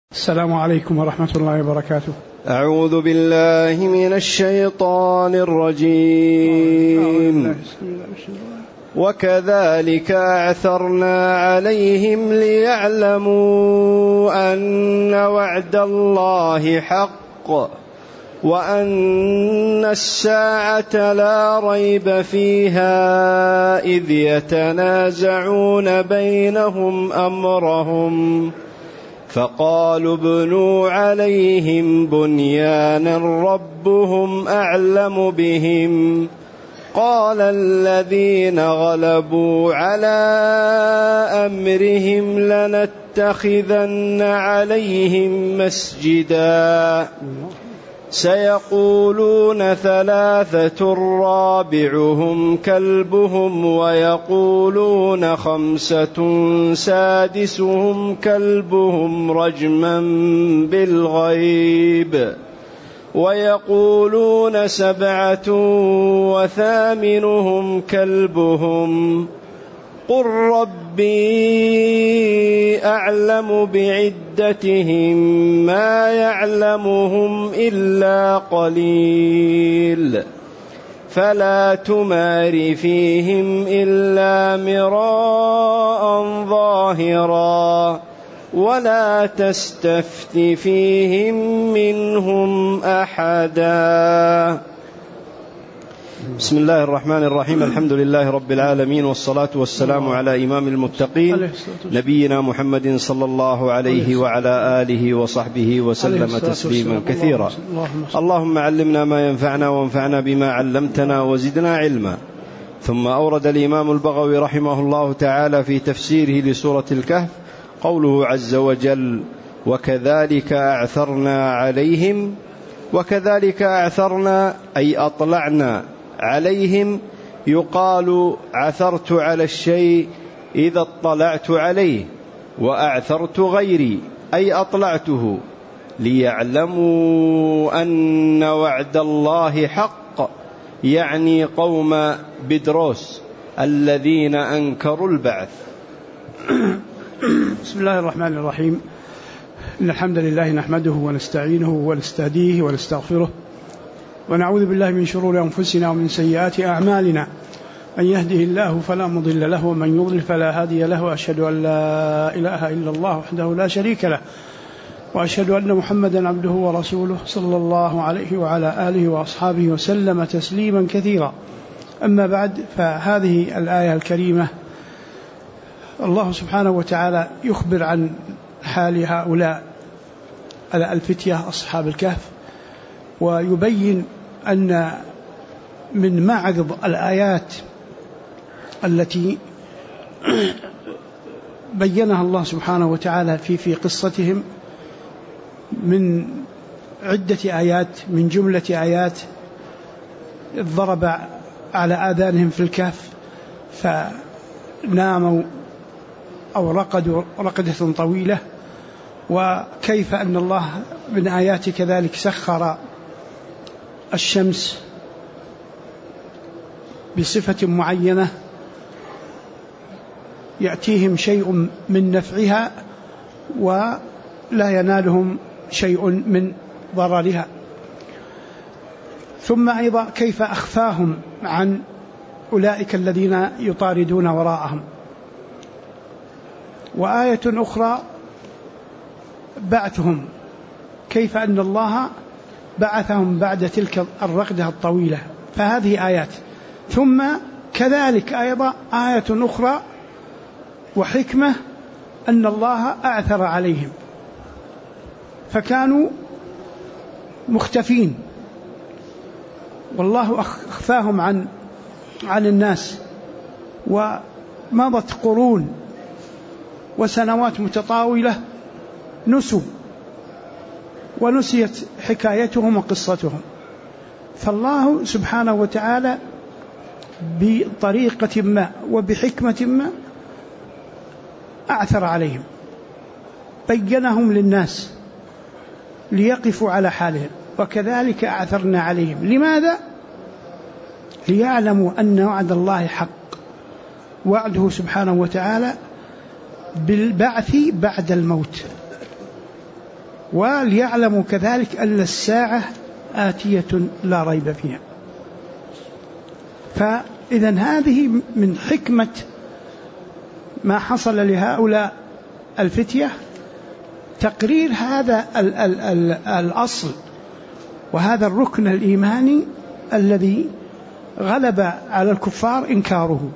السلام عليكم ورحمة الله وبركاته. أعوذ بالله من الشيطان الرجيم. وكذلك أعثرنا عليهم ليعلموا أن وعد الله حق وأن الساعة لا ريب فيها إذ يتنازعون بينهم أمرهم فقالوا ابنوا عليهم بنيانا ربهم أعلم بهم قال الذين غلبوا على أمرهم لنتخذن عليهم مسجدا سيقولون ثلاثة رابعهم كلبهم ويقولون خمسة سادسهم كلبهم رجما بالغيب ويقولون سبعة وثامنهم كلبهم قل ربي أعلم بعدتهم ما يعلمهم إلا قليل فلا تمار فيهم إلا مراء ظاهرا ولا تستفت فيهم منهم أحدا. بسم الله الرحمن الرحيم. الحمد لله رب العالمين والصلاة والسلام على إمام المتقين نبينا محمد صلى الله عليه وعلى آله وصحبه وسلم تسليما كثيرا. اللهم علمنا ما ينفعنا وانفعنا بما علمتنا وزدنا علما. ثم أورد الإمام البغوي رحمه الله تعالى في تفسيره لسورة الكهف قوله عز وجل وكذلك أعثرنا عليهم. وكذلك أعثرنا أي أطلعنا عليهم. يقال عثرت على الشيء إذا اطلعت عليه وأعثرت غيري أي أطلعته ليعلموا أن وعد الله حق يعني قوم بدروس الذين أنكروا البعث. بسم الله الرحمن الرحيم. إن الحمد لله نحمده ونستعينه ونستهديه ونستغفره ونعوذ بالله من شرور أنفسنا ومن سيئات أعمالنا. من يهده الله فلا مضل له ومن يضلل فلا هادي له وأشهد أن لا إله إلا الله وحده لا شريك له وأشهد أن محمدا عبده ورسوله صلى الله عليه وعلى آله وأصحابه وسلم تسليما كثيرا. أما بعد، فهذه الآية الكريمة الله سبحانه وتعالى يخبر عن حال هؤلاء الفتية أصحاب الكهف ويبين أن من معرض الآيات التي بينها الله سبحانه وتعالى في قصتهم من عدة آيات، من جملة آيات ضرب على آذانهم في الكهف فناموا أو رقدوا رقدة طويلة، وكيف أن الله من آيات كذلك سخر الشمس بصفة معينة يأتيهم شيء من نفعها ولا ينالهم شيء من ضررها. ثم أيضا كيف أخفاهم عن أولئك الذين يطاردون وراءهم. وآية أخرى بعثهم، كيف أن الله بعثهم بعد تلك الرقدة الطويلة. فهذه آيات. ثم كذلك أيضا آية أخرى وحكمة أن الله أعثر عليهم فكانوا مختفين والله أخفاهم عن الناس، ومضت قرون وسنوات متطاولة نسوا ونسيت حكايتهم وقصتهم. فالله سبحانه وتعالى بطريقة ما وبحكمة ما أعثر عليهم، بينهم للناس ليقفوا على حالهم. وكذلك أعثرنا عليهم. لماذا؟ ليعلموا أن وعد الله حق، وعده سبحانه وتعالى بالبعث بعد الموت. وليعلموا كذلك أن الساعة آتية لا ريب فيها. فإذن هذه من حكمة ما حصل لهؤلاء الفتية تقرير هذا الأصل وهذا الركن الإيماني الذي غلب على الكفار إنكاره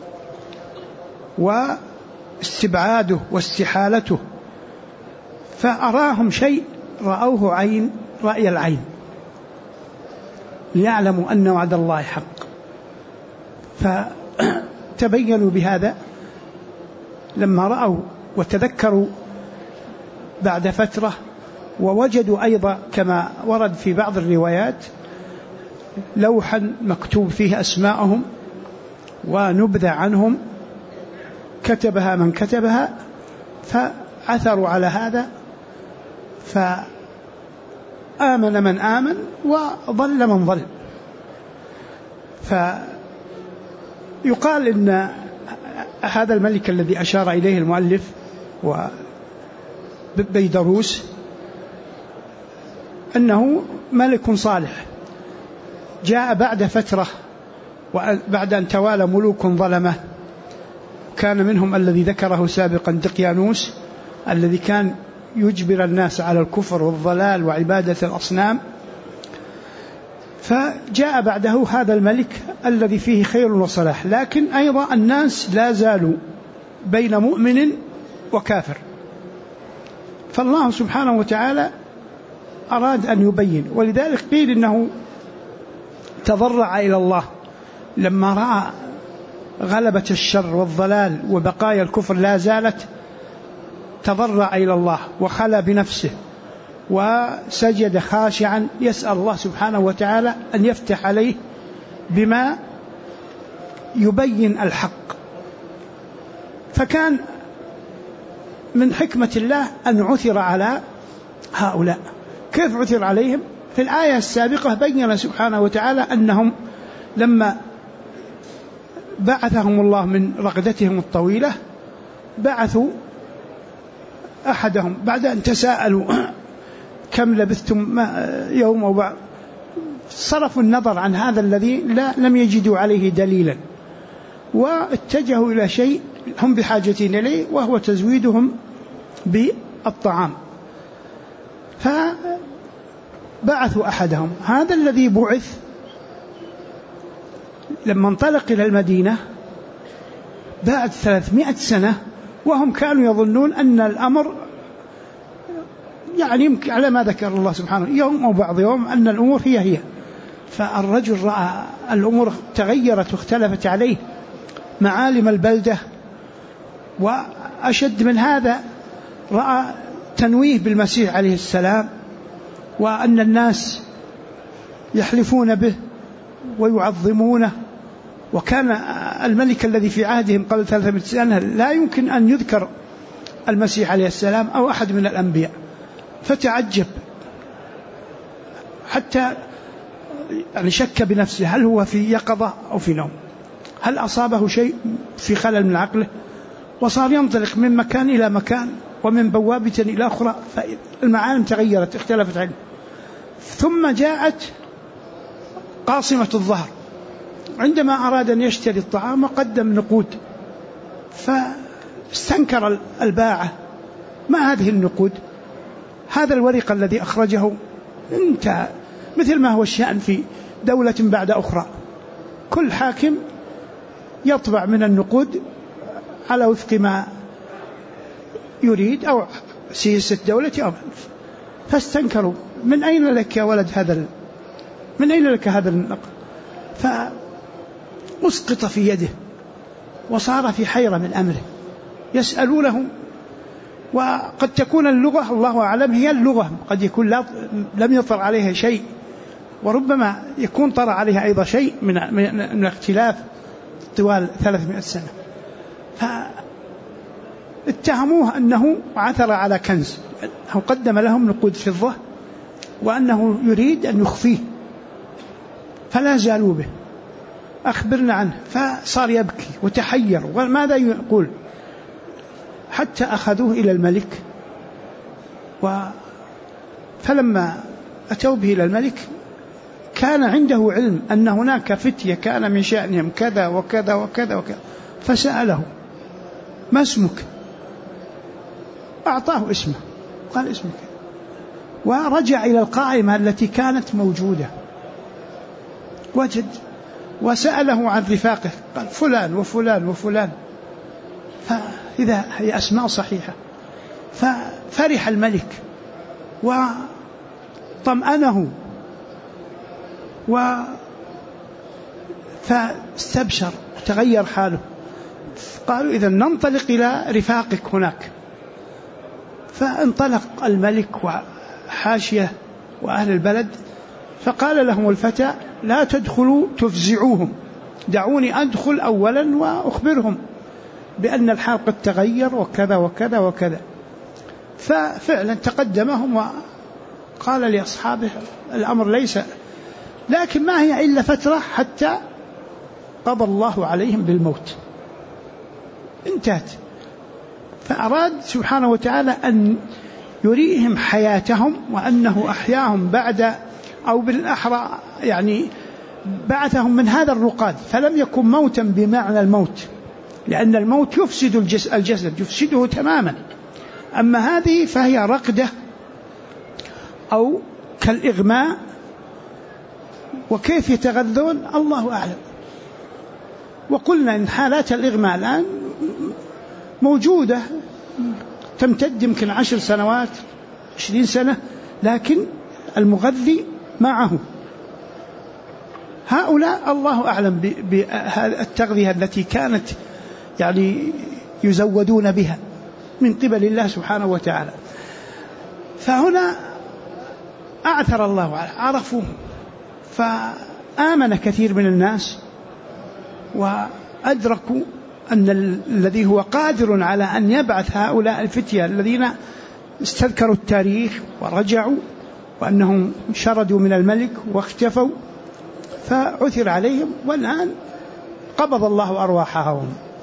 واستبعاده واستحالته، فأراهم شيء رأوه رأي العين ليعلموا أن وعد الله حق، فتبينوا بهذا لما رأوا وتذكروا بعد فترة، ووجدوا أيضا كما ورد في بعض الروايات لوحا مكتوب فيه أسماءهم ونبذة عنهم كتبها من كتبها، فعثروا على هذا، فآمن من آمن وضل من ضل. فيقال إن هذا الملك الذي أشار إليه المؤلف وبيدروس أنه ملك صالح جاء بعد فترة، وبعد أن توالى ملوك ظلمة، كان منهم الذي ذكره سابقا دقيانوس الذي كان يجبر الناس على الكفر والضلال وعبادة الأصنام، فجاء بعده هذا الملك الذي فيه خير وصلاح، لكن أيضا الناس لا زالوا بين مؤمن وكافر، فالله سبحانه وتعالى أراد أن يبين، ولذلك قيل إنه تضرع إلى الله لما رأى غلبة الشر والضلال وبقايا الكفر لا زالت، تضرع إلى الله وخلى بنفسه وسجد خاشعا يسأل الله سبحانه وتعالى أن يفتح عليه بما يبين الحق. فكان من حكمة الله أن عثر على هؤلاء. كيف عثر عليهم؟ في الآية السابقة بين سبحانه وتعالى أنهم لما بعثهم الله من رقدتهم الطويلة بعثوا أحدهم بعد أن تساءلوا كم لبثتم يوم أو بعد، صرفوا النظر عن هذا الذي لم يجدوا عليه دليلا، واتجهوا إلى شيء هم بحاجة إليه وهو تزويدهم بالطعام، فبعثوا أحدهم. هذا الذي بعث لما انطلق إلى المدينة بعد 300 سنة، وهم كانوا يظنون أن الأمر يعني يمكن على ما ذكر الله سبحانه يوم أو بعض يوم أن الأمور هي، فالرجل رأى الأمور تغيرت واختلفت عليه معالم البلدة، وأشد من هذا رأى تنويه بالمسيح عليه السلام، وأن الناس يحلفون به ويعظمونه، وكان الملك الذي في عهدهم قبل 300 سنة لا يمكن أن يذكر المسيح عليه السلام أو أحد من الأنبياء، فتعجب حتى يعني شك بنفسه هل هو في يقظة أو في نوم، هل أصابه شيء في خلل من عقله، وصار ينطلق من مكان إلى مكان ومن بوابة إلى أخرى، فالمعالم تغيرت اختلفت عنه. ثم جاءت قاصمة الظهر عندما أراد أن يشتري الطعام وقدم نقود، فاستنكر الباعة ما هذه النقود، هذا الورق الذي أخرجه انتهى، مثل ما هو الشأن في دولة بعد أخرى، كل حاكم يطبع من النقود على وفق ما يريد أو سياسة دولة، فاستنكروا من أين لك يا ولد من أين لك هذا النقد، فأسقط في يده وصار في حيرة من أمره، يسألونه، وقد تكون اللغة الله أعلم هي اللغة، قد يكون لم يطر عليها شيء، وربما يكون طر عليها أيضا شيء من اختلاف طوال 300 سنة، فاتهموه أنه عثر على كنز، أو قدم لهم نقود فضة وأنه يريد أن يخفيه، فلا زالوا به، أخبرنا عنه، فصار يبكي وتحير وماذا يقول، حتى أخذوه إلى الملك فلما أتوا به إلى الملك كان عنده علم أن هناك فتية كان من شأنهم كذا وكذا وكذا وكذا، فسأله: ما اسمك؟ أعطاه اسمه، قال: اسمك. ورجع إلى القائمة التي كانت موجودة، وجد وسأله عن رفاقه، قال: فلان وفلان وفلان، فإذا هي أسماء صحيحة. ففرح الملك وطمأنه فاستبشر وتغير حاله. قالوا: إذا ننطلق إلى رفاقك هناك. فانطلق الملك وحاشية وأهل البلد، فقال لهم الفتى: لا تدخلوا تفزعوهم، دعوني أدخل أولا وأخبرهم بأن الحال قد تغير وكذا وكذا وكذا. ففعلا تقدمهم وقال لأصحابه: الأمر ليس، لكن ما هي إلا فترة حتى قضى الله عليهم بالموت، انتهت. فأراد سبحانه وتعالى أن يريهم حياتهم، وأنه أحياهم بعد، أو بالأحرى يعني بعثهم من هذا الرقاد، فلم يكن موتا بمعنى الموت، لأن الموت يفسد الجسد، يفسده تماما. أما هذه فهي رقدة أو كالإغماء، وكيف يتغذون الله أعلم. وقلنا إن حالات الإغماء الآن موجودة، تمتد يمكن 10 سنوات 20 سنة، لكن المغذي معه. هؤلاء الله أعلم بالتغذية التي كانت يعني يزودون بها من قبل الله سبحانه وتعالى. فهنا أعثر الله عرفوه، فآمن كثير من الناس وأدركوا أن الذي هو قادر على أن يبعث هؤلاء الفتية الذين استذكروا التاريخ ورجعوا، وأنهم شردوا من الملك واختفوا، فعثر عليهم، والآن قبض الله أرواحهم.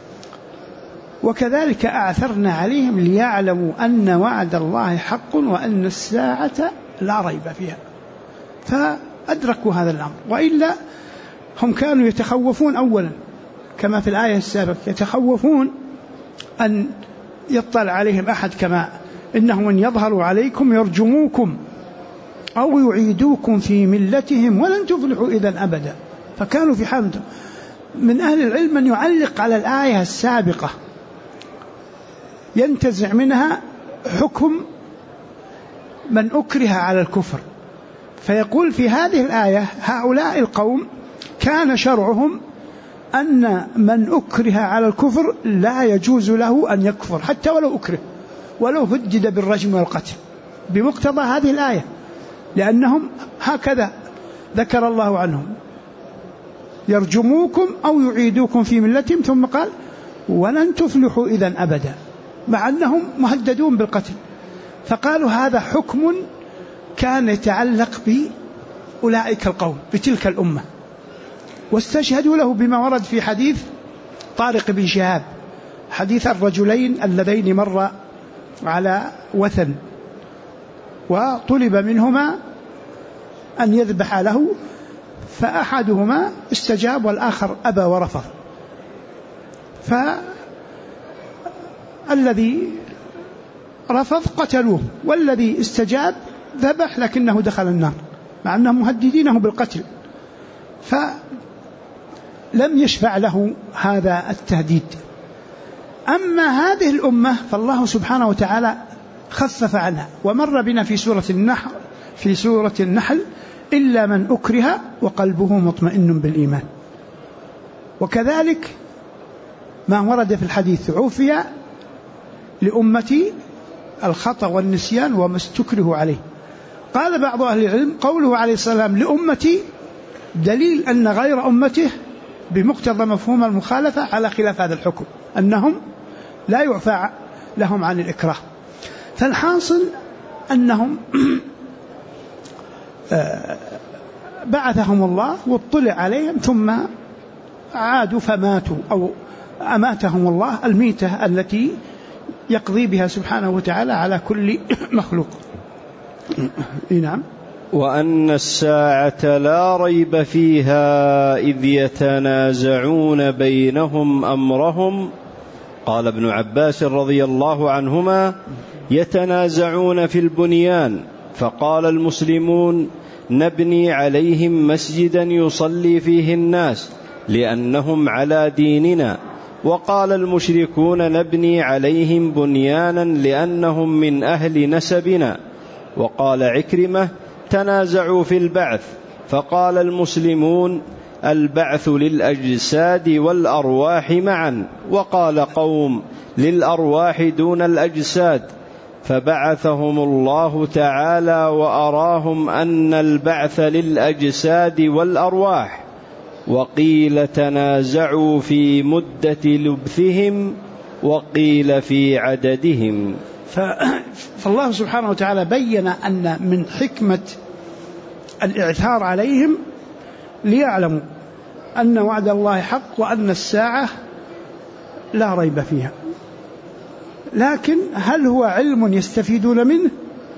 وكذلك أعثرنا عليهم ليعلموا أن وعد الله حق وأن الساعة لا ريب فيها، فأدركوا هذا الأمر. وإلا هم كانوا يتخوفون أولا كما في الآية السابقة، يتخوفون أن يطلع عليهم أحد، كما إنهم من يظهروا عليكم يرجموكم أو يعيدوكم في ملتهم ولن تفلحوا إذن أبدا. فكانوا في حال. من أهل العلم من يعلق على الآية السابقة ينتزع منها حكم من أكره على الكفر، فيقول في هذه الآية هؤلاء القوم كان شرعهم أن من أكره على الكفر لا يجوز له أن يكفر حتى ولو أكره، ولو هدد بالرجم والقتل بمقتضى هذه الآية، لأنهم هكذا ذكر الله عنهم: يرجموكم أو يعيدوكم في ملتهم، ثم قال: ولن تفلحوا إذن أبدا، مع أنهم مهددون بالقتل. فقالوا هذا حكم كان يتعلق بأولئك القوم، بتلك الأمة، واستشهدوا له بما ورد في حديث طارق بن شهاب، حديث الرجلين اللذين مر على وثن وطلب منهما أن يذبح له، فأحدهما استجاب والآخر أبى ورفض، فالذي رفض قتلوه، والذي استجاب ذبح لكنه دخل النار مع أنهم مهددينه بالقتل، فلم يشفع له هذا التهديد. أما هذه الأمة فالله سبحانه وتعالى خفف عنها، ومر بنا في سورة النحل إلا من أكره وقلبه مطمئن بالإيمان. وكذلك ما ورد في الحديث: عفي لأمتي الخطأ والنسيان وما استكره عليه. قال بعض أهل العلم قوله عليه السلام لأمتي دليل أن غير أمته بمقتضى مفهوم المخالفة على خلاف هذا الحكم، أنهم لا يعفى لهم عن الإكراه. فالحاصل أنهم بعثهم الله واطلع عليهم ثم عادوا فماتوا، أو أماتهم الله الميتة التي يقضي بها سبحانه وتعالى على كل مخلوق. نعم. وأن الساعة لا ريب فيها إذ يتنازعون بينهم أمرهم. قال ابن عباس رضي الله عنهما: يتنازعون في البنيان، فقال المسلمون: نبني عليهم مسجدا يصلي فيه الناس لأنهم على ديننا، وقال المشركون: نبني عليهم بنيانا لأنهم من أهل نسبنا. وقال عكرمة: تنازعوا في البعث، فقال المسلمون: البعث للأجساد والأرواح معا، وقال قوم: للأرواح دون الأجساد، فبعثهم الله تعالى وأراهم أن البعث للأجساد والأرواح. وقيل تنازعوا في مدة لبثهم، وقيل في عددهم. فالله سبحانه وتعالى بين أن من حكمة الإعثار عليهم ليعلموا أن وعد الله حق وأن الساعة لا ريب فيها. لكن هل هو علم يستفيدون منه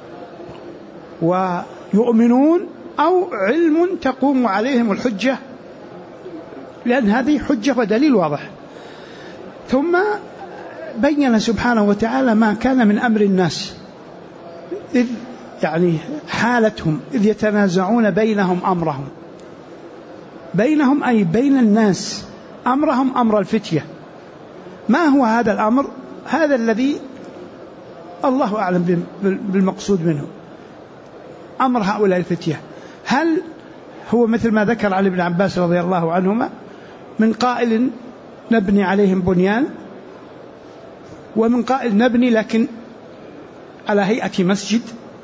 ويؤمنون، أو علم تقوم عليهم الحجة؟ لأن هذه حجة ودليل واضح. ثم بين سبحانه وتعالى ما كان من أمر الناس، إذ يعني حالتهم إذ يتنازعون بينهم أمرهم، بينهم أي بين الناس، أمرهم أمر الفتية. ما هو هذا الأمر؟ هذا الذي الله أعلم بالمقصود منه، أمر هؤلاء الفتية. هل هو مثل ما ذكر علي بن عباس رضي الله عنهما من قائل نبني عليهم بنيان، ومن قائل نبني لكن على هيئة مسجد،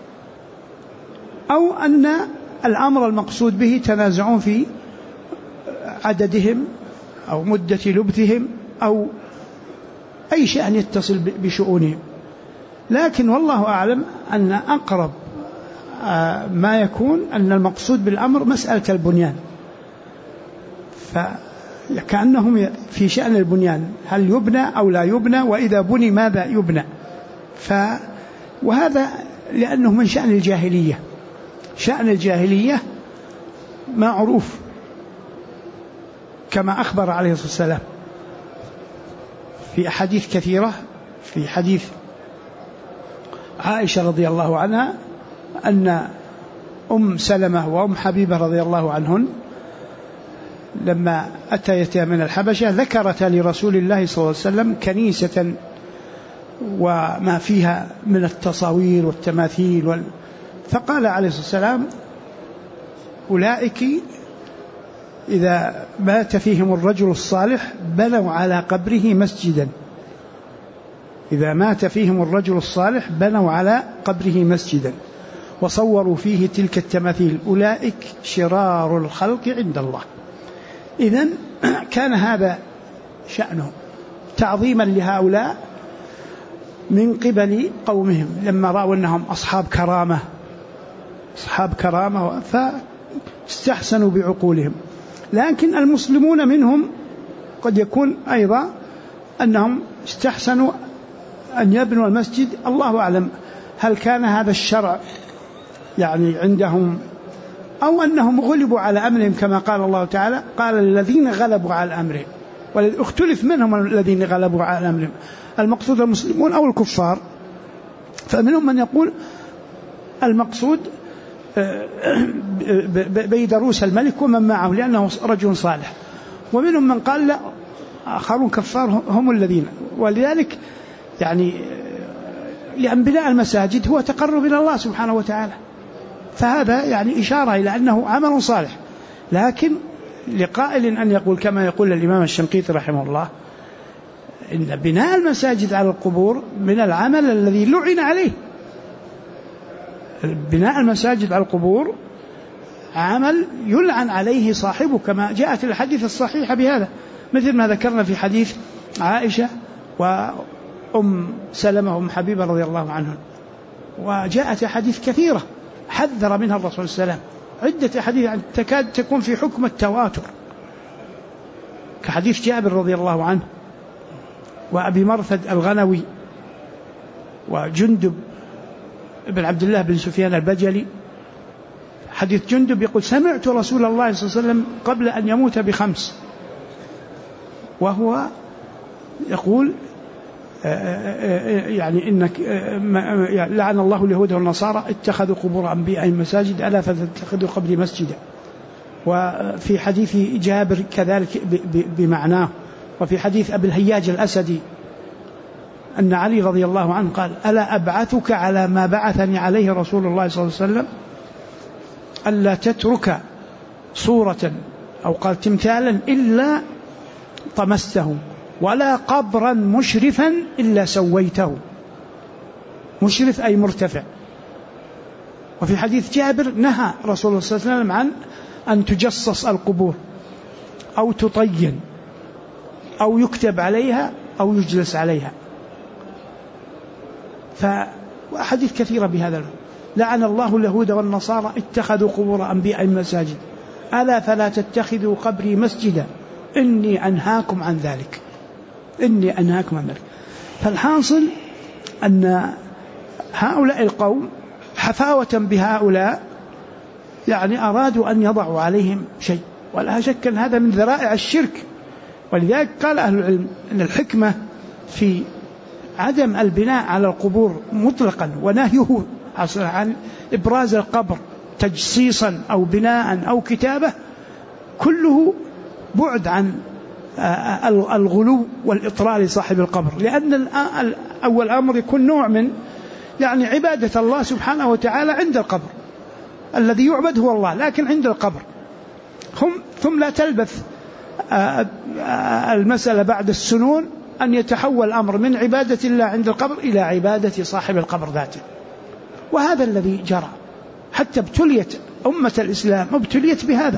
أو أن الأمر المقصود به تنازعون في عددهم أو مدة لبثهم أو أي شيء يتصل بشؤونهم. لكن والله أعلم أن أقرب ما يكون أن المقصود بالأمر مسألة البنيان، فكأنهم في شأن البنيان، هل يبنى أو لا يبنى، وإذا بني ماذا يبنى. وهذا لأنه من شأن الجاهلية. شأن الجاهلية معروف كما أخبر عليه الصلاة والسلام في أحاديث كثيرة. في حديث عائشة رضي الله عنها أن أم سلمة وأم حبيبة رضي الله عنهن لما أتيتا من الحبشة ذكرتا لرسول الله صلى الله عليه وسلم كنيسة وما فيها من التصاوير والتماثيل فقال عليه الصلاة والسلام: أولئك إذا مات فيهم الرجل الصالح بنوا على قبره مسجدا. إذا مات فيهم الرجل الصالح بنوا على قبره مسجدا وصوروا فيه تلك التماثيل، أولئك شرار الخلق عند الله. إذن كان هذا شأنه تعظيما لهؤلاء من قبل قومهم لما رأوا أنهم أصحاب كرامة فاستحسنوا بعقولهم. لكن المسلمون منهم قد يكون أيضا أنهم استحسنوا أن يبنوا المسجد. الله أعلم هل كان هذا الشرع يعني عندهم أو أنهم غلبوا على أمرهم كما قال الله تعالى: قال الذين غلبوا على أمرهم. واختلف منهم الذين غلبوا على أمرهم، المقصود المسلمون أو الكفار. فمنهم من يقول المقصود بيدروس الملك ومن معه لأنه رجل صالح، ومنهم من قال لا، آخرون كفار هم الذين. ولذلك يعني لأن بناء المساجد هو تقرب إلى الله سبحانه وتعالى، فهذا يعني إشارة إلى أنه عمل صالح. لكن لقائل أن يقول كما يقول الإمام الشنقيطي رحمه الله إن بناء المساجد على القبور من العمل الذي لعن عليه. بناء المساجد على القبور عمل يلعن عليه صاحبه، كما جاءت الحديث الصحيحة بهذا، مثل ما ذكرنا في حديث عائشة وأم سلمة وأم حبيبة رضي الله عنهم. وجاءت حديث كثيرة حذر منها الرسول صلى الله عليه وسلم، عدة حديث تكاد تكون في حكم التواتر، كحديث جابر رضي الله عنه وأبي مرثد الغنوي وجندب بن عبد الله بن سفيان البجلي، حديث جندب يقول سمعت رسول الله صلى الله عليه وسلم قبل أن يموت ب5، وهو يقول يعني إنك لعن الله اليهود والنصارى اتخذوا قبور أنبيائهم مساجد ألا فتتخذوا قبري مسجدا. وفي حديث جابر كذلك بمعناه. وفي حديث أبي الهياج الأسدي أن علي رضي الله عنه قال ألا أبعثك على ما بعثني عليه رسول الله صلى الله عليه وسلم ألا تترك صورة أو قال تمثالا إلا طمسته ولا قبرا مشرفا إلا سويته. مشرف أي مرتفع. وفي حديث جابر نهى رسول الله صلى الله عليه وسلم عن أن تجصص القبور أو تطين أو يكتب عليها أو يجلس عليها. فحديث كثيرة بهذا. لعن الله اليهود والنصارى اتخذوا قبور أنبيائهم مساجد ألا فلا تتخذوا قبري مسجدا إني أنهاكم عن ذلك. إني أنهاكم عن ذلك. فالحاصل أن هؤلاء القوم حفاوة بهؤلاء يعني أرادوا أن يضعوا عليهم شيء، ولا شك أن هذا من ذرائع الشرك. ولذلك قال أهل العلم أن الحكمة في عدم البناء على القبور مطلقا ونهيه عن إبراز القبر تجصيصا أو بناء أو كتابة كله بعد عن الغلو والإطراء لصاحب القبر. لأن أول أمر يكون نوع من يعني عبادة الله سبحانه وتعالى عند القبر. الذي يعبد هو الله لكن عند القبر ثم لا تلبث المسألة بعد السنون أن يتحول الأمر من عبادة الله عند القبر إلى عبادة صاحب القبر ذاته. وهذا الذي جرى حتى ابتليت أمة الإسلام ابتليت بهذا.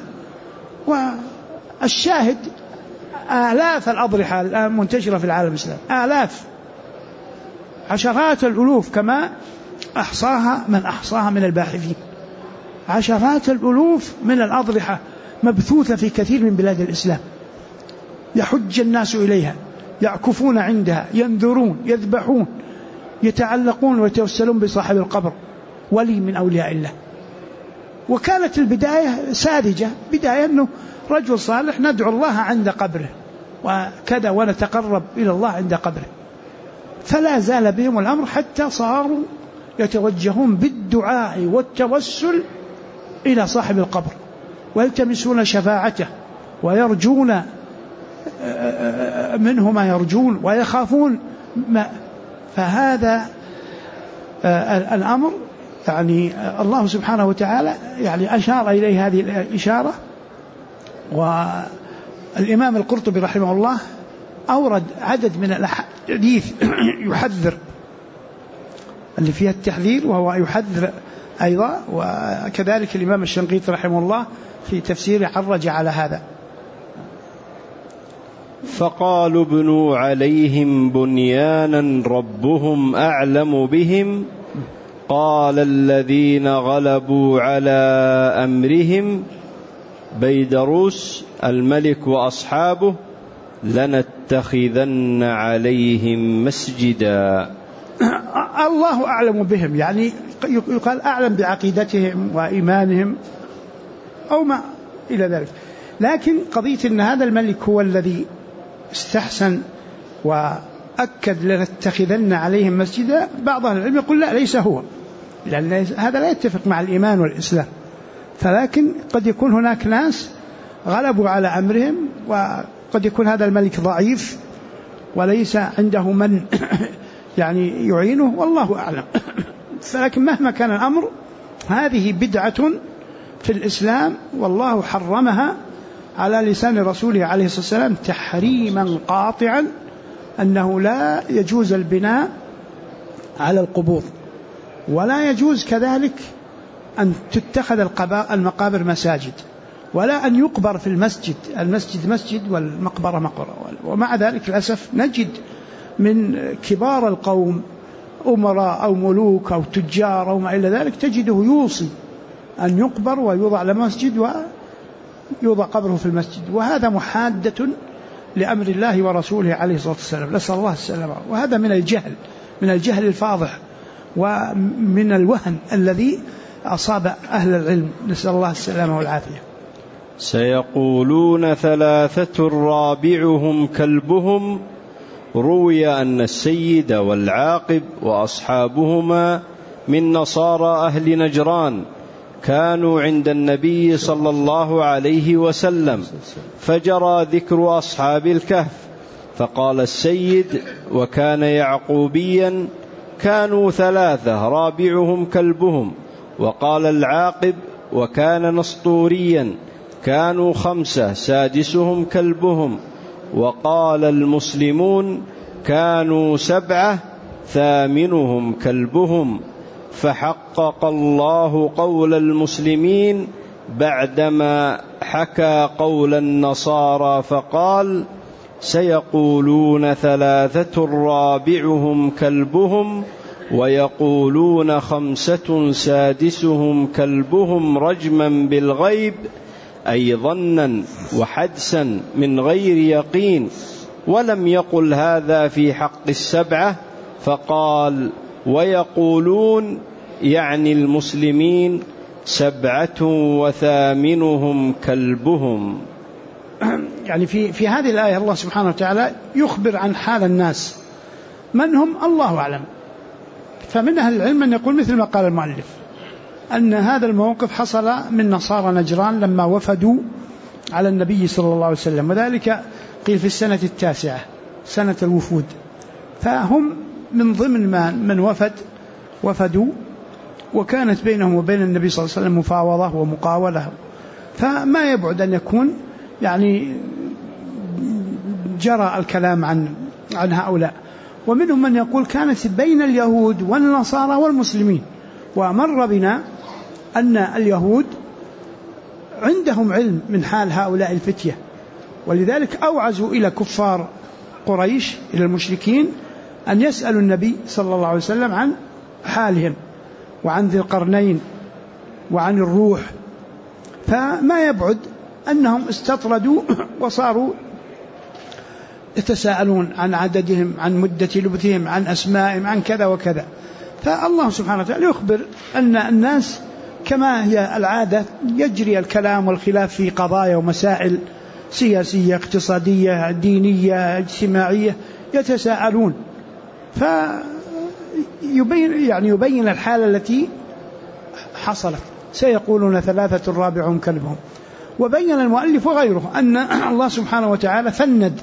والشاهد آلاف الأضرحة الآن منتشرة في العالم الإسلامي، آلاف عشرات الألوف كما أحصاها من أحصاها من الباحثين. عشرات الألوف من الأضرحة مبثوثة في كثير من بلاد الإسلام، يحج الناس إليها، يعكفون عندها، ينذرون، يذبحون، يتعلقون ويتوسلون بصاحب القبر ولي من أولياء الله. وكانت البداية ساذجة، بداية أنه رجل صالح ندعو الله عند قبره وكذا ونتقرب إلى الله عند قبره. فلا زال بهم الأمر حتى صاروا يتوجهون بالدعاء والتوسل إلى صاحب القبر ويلتمسون شفاعته ويرجون منه ما يرجون ويخافون فهذا الأمر يعني الله سبحانه وتعالى يعني أشار إليه هذه الإشارة. والإمام القرطبي رحمه الله أورد عدد من الحديث يحذر اللي فيها التحذير وهو يحذر أيضا. وكذلك الإمام الشنقيطي رحمه الله في تفسيره حرج على هذا. فقالوا ابنوا عليهم بنيانا ربهم أعلم بهم قال الذين غلبوا على أمرهم بيدروس الملك وأصحابه لنتخذن عليهم مسجدا. الله أعلم بهم يعني يقال أعلم بعقيدتهم وإيمانهم أو ما إلى ذلك. لكن قضية أن هذا الملك هو الذي استحسن وأكد لنتخذن عليهم مسجدا، بعض أهل العلم يقول لا ليس هو، لأن هذا لا يتفق مع الإيمان والإسلام. فلكن قد يكون هناك ناس غلبوا على أمرهم، وقد يكون هذا الملك ضعيف وليس عنده من يعني يعينه، والله أعلم. لكن مهما كان الأمر هذه بدعة في الإسلام والله حرمها على لسان رسوله عليه الصلاة والسلام تحريما قاطعا أنه لا يجوز البناء على القبور، ولا يجوز كذلك أن تتخذ المقابر مساجد، ولا أن يقبر في المسجد مسجد والمقبرة مقبرة. ومع ذلك للأسف نجد من كبار القوم أمراء أو ملوك أو تجار أو ما إلى ذلك تجده يوصي أن يقبر ويوضع لمسجد ويوضع قبره في المسجد، وهذا محادة لأمر الله ورسوله عليه الصلاة والسلام، نسأل الله السلامة. وهذا من الجهل الفاضح ومن الوهن الذي أصاب أهل العلم، نسأل الله السلامة والعافية. سيقولون 3 رابعهم كلبهم. روي أن السيد والعاقب وأصحابهما من نصارى أهل نجران كانوا عند النبي صلى الله عليه وسلم، فجرى ذكر أصحاب الكهف، فقال السيد وكان يعقوبيا كانوا 3 رابعهم كلبهم، وقال العاقب وكان نسطوريا كانوا 5 سادسهم كلبهم، وقال المسلمون كانوا 7 ثامنهم كلبهم. فحقق الله قول المسلمين بعدما حكى قول النصارى فقال سيقولون 3 رابعهم كلبهم ويقولون 5 سادسهم كلبهم رجما بالغيب، أي ظنا وحدسا من غير يقين، ولم يقل هذا في حق 7، فقال ويقولون يعني المسلمين 7 وثامنهم كلبهم. يعني في هذه الآية الله سبحانه وتعالى يخبر عن حال الناس من هم الله أعلم. فمن أهل العلم من يقول مثل ما قال المؤلف أن هذا الموقف حصل من نصارى نجران لما وفدوا على النبي صلى الله عليه وسلم، وذلك قيل في السنة 9 سنة الوفود، فهم من ضمن من وفدوا، وكانت بينهم وبين النبي صلى الله عليه وسلم مفاوضة ومقاولة، فما يبعد أن يكون يعني جرى الكلام عن هؤلاء. ومنهم من يقول كانت بين اليهود والنصارى والمسلمين، ومر بنا أن اليهود عندهم علم من حال هؤلاء الفتية، ولذلك أوعزوا إلى كفار قريش إلى المشركين أن يسألوا النبي صلى الله عليه وسلم عن حالهم وعن ذي القرنين وعن الروح، فما يبعد أنهم استطردوا وصاروا يتساءلون عن عددهم، عن مدة لبثهم، عن أسمائهم، عن كذا وكذا. فالله سبحانه وتعالى يخبر أن الناس كما هي العادة يجري الكلام والخلاف في قضايا ومسائل سياسية اقتصادية دينية اجتماعية، يتساءلون، يبين الحالة التي حصلت. سيقولون 3 رابعهم كلبهم. وبين المؤلف وغيره أن الله سبحانه وتعالى فند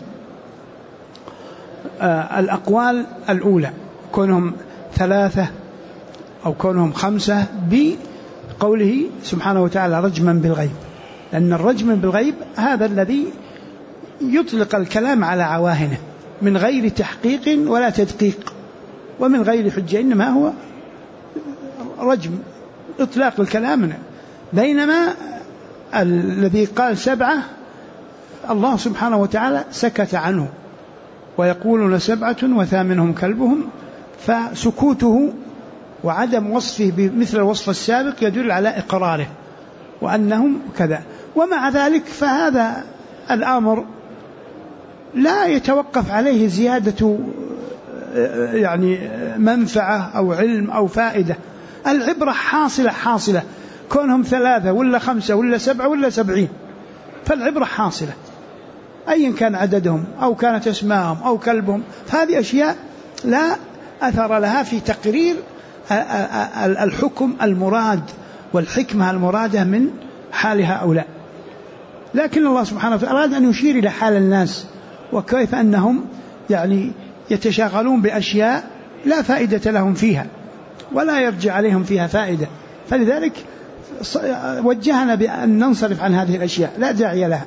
الأقوال الأولى كونهم 3 أو كونهم 5 بقوله سبحانه وتعالى رجما بالغيب، لأن الرجم بالغيب هذا الذي يطلق الكلام على عواهنه من غير تحقيق ولا تدقيق ومن غير حجة، إنما هو رجم إطلاق الكلام. بينما الذي قال 7 الله سبحانه وتعالى سكت عنه، ويقولون 7 وثامنهم كلبهم، فسكوته وعدم وصفه بمثل الوصف السابق يدل على إقراره وأنهم كذا. ومع ذلك فهذا الأمر لا يتوقف عليه زيادة يعني منفعة أو علم أو فائدة. العبرة حاصلة كونهم 3 ولا 5 ولا 7 ولا 70، فالعبرة حاصلة أيا كان عددهم أو كانت اسمائهم أو كلبهم، فهذه أشياء لا أثر لها في تقرير الحكم المراد والحكمة المرادة من حال هؤلاء. لكن الله سبحانه وتعالى أراد أن يشير إلى حال الناس وكيف أنهم يعني يتشاغلون بأشياء لا فائدة لهم فيها ولا يرجع عليهم فيها فائدة، فلذلك وجهنا بأن ننصرف عن هذه الأشياء لا داعي لها.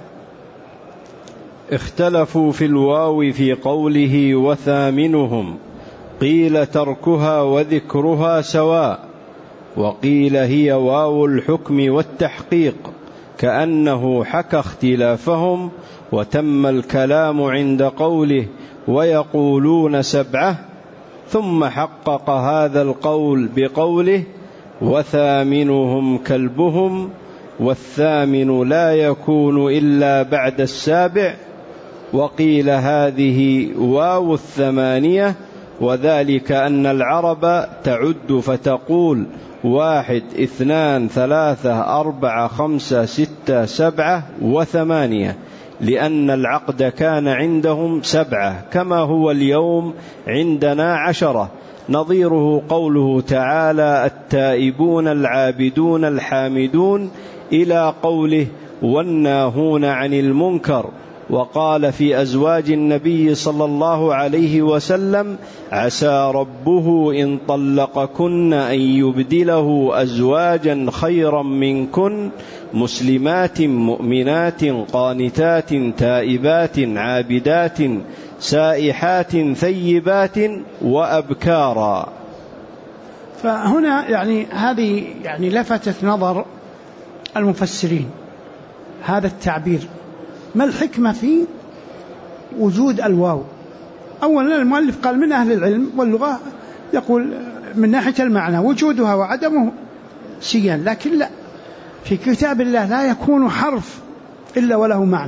اختلفوا في الواو في قوله وثامنهم، قيل تركها وذكرها سواء، وقيل هي واو الحكم والتحقيق، كأنه حكى اختلافهم وتم الكلام عند قوله ويقولون 7، ثم حقق هذا القول بقوله وثامنهم كلبهم، والثامن لا يكون إلا بعد 7. وقيل هذه واو 8 وذلك أن العرب تعد فتقول 1 2 3 4 5 6 7 و8، لأن العقد كان عندهم 7 كما هو اليوم عندنا 10. نظيره قوله تعالى: التائبون العابدون الحامدون، إلى قوله: والناهون عن المنكر. وقال في أزواج النبي صلى الله عليه وسلم: عسى ربه إن طلقكن أن يبدله أزواجا خيرا منكن مسلمات مؤمنات قانتات تائبات عابدات سائحات ثيبات وأبكارا. فهنا هذه لفتت نظر المفسرين هذا التعبير. ما الحكمة في وجود الواو؟ أولا المؤلف قال من أهل العلم واللغة يقول من ناحية المعنى وجودها وعدمه سيان، لكن لا، في كتاب الله لا يكون حرف إلا وله معنى.